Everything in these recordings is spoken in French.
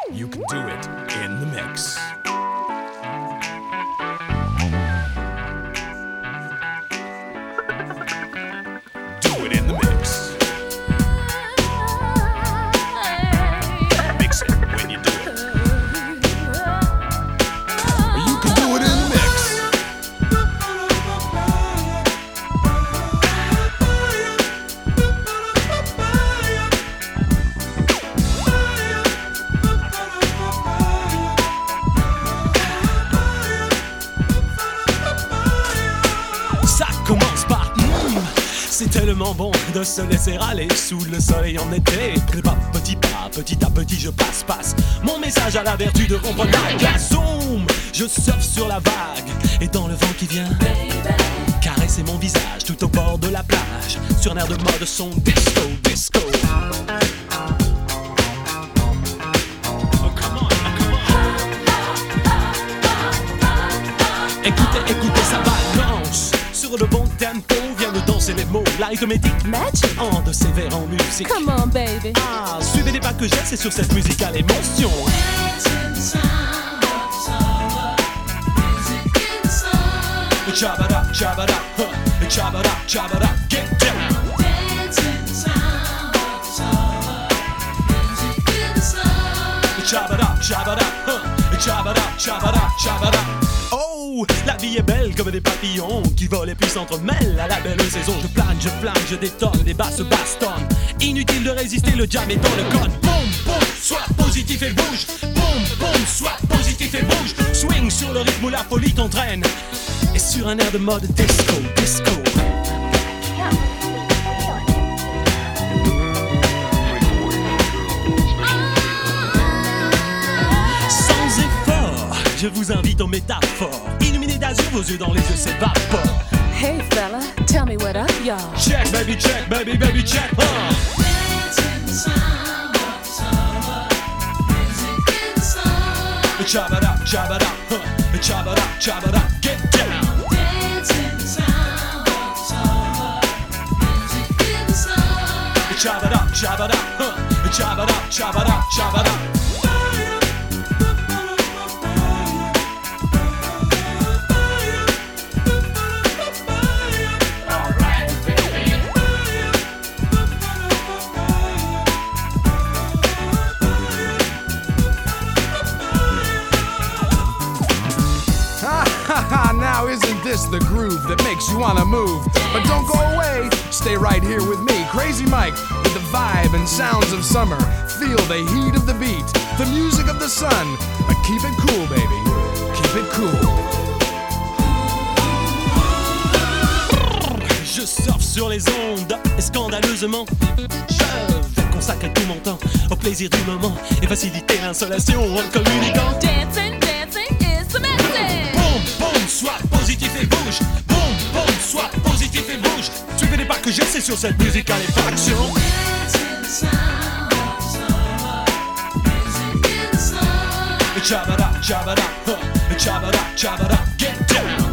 You can do it in the mix. Do it in the mix. Mix it when you do it. You can do it in the mix. Ça commence par c'est tellement bon de se laisser aller sous le soleil en été. Pas petit à petit je passe mon message à la vertu de comprendre la glace. Zoom, je surfe sur la vague et dans le vent qui vient caresser mon visage tout au bord de la plage sur un air de mode son disco. Écoutez, ça balance sur le bon tempo, vient de danser les mots, l'arithmétique Magic. en de ses vers en musique. Come on, baby. Ah, suivez les pas que j'ai, c'est sur cette musicale émotion. Chabada, chabada, chabada, chabada, get down. Chabada, chabada, chabada, chabada, chabada. Oh, la vie est belle comme des papillons qui volent et puis s'entremêlent. À la belle saison, je plane, je flamme, je détonne, les basses bastonnent. Inutile de résister, le jam est dans le code. Boum, boum, sois positif et bouge. Boum, boum, sois positif et bouge. Swing sur le rythme où la folie t'entraîne. Et sur un air de mode disco. Sans effort, je vous invite aux métaphores. Illuminez d'azur, vos yeux dans les yeux s'évaporent. Hey, fella, tell me what up, y'all. Check, baby, check, Chabada, chabada, chabada, chabada, get down. Chabada, chabada, chabada, chabada, chabada. Now isn't this the groove that makes you wanna move? But don't go away, stay right here with me, Crazy Mike, with the vibe and sounds of summer. Feel the heat of the beat, the music of the sun. But keep it cool, baby, keep it cool. Je surfe sur les ondes et scandaleusement je vais consacrer tout mon temps au plaisir du moment et faciliter l'insolation en communiquant. Dancing is the message. Boum, boum, sois positif et bouge. Boum, boum, sois positif et bouge. Suivez les pas que j'ai, c'est sur cette musicale effraction. Chabada, chabada, chabada, chabada, get down.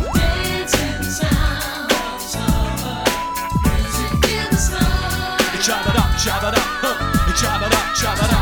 Chabada, chabada, chabada, chabada.